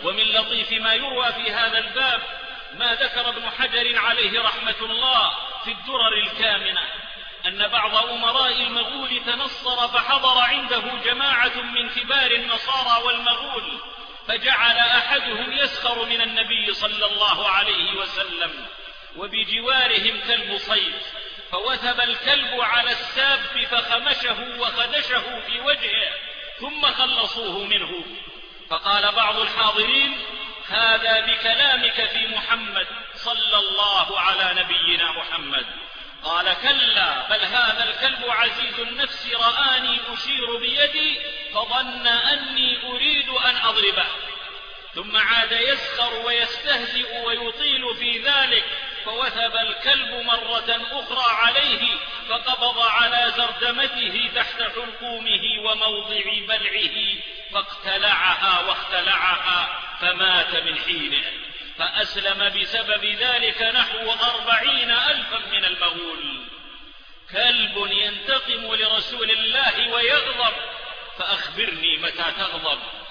ومن لطيف ما يروى في هذا الباب ما ذكر ابن حجر عليه رحمة الله في الدرر الكامنة أن بعض أمراء المغول تنصر فحضر عنده جماعة من كبار النصارى والمغول، فجعل أحدهم يسخر من النبي صلى الله عليه وسلم، وبجوارهم كلب صيد، فوثب الكلب على الساب فخمشه وخدشه في وجهه ثم خلصوه منه. فقال بعض الحاضرين: هذا بكلامك في محمد صلى الله على نبينا محمد. قال: كلا، بل هذا الكلب عزيز النفس رآني أشير بيدي فظن أني أريد أن أضربه، ثم عاد يسخر ويستهزئ ويطيل في ذلك، فوثب الكلب مرة أخرى عليه فقبض على زردمته تحت حلقومه وموضع بلعه فاقتلعها واختلعها فمات من حينه، فأسلم بسبب ذلك نحو 40,000 من المغول. كلب ينتقم لرسول الله ويغضب، فأخبرني متى تغضب؟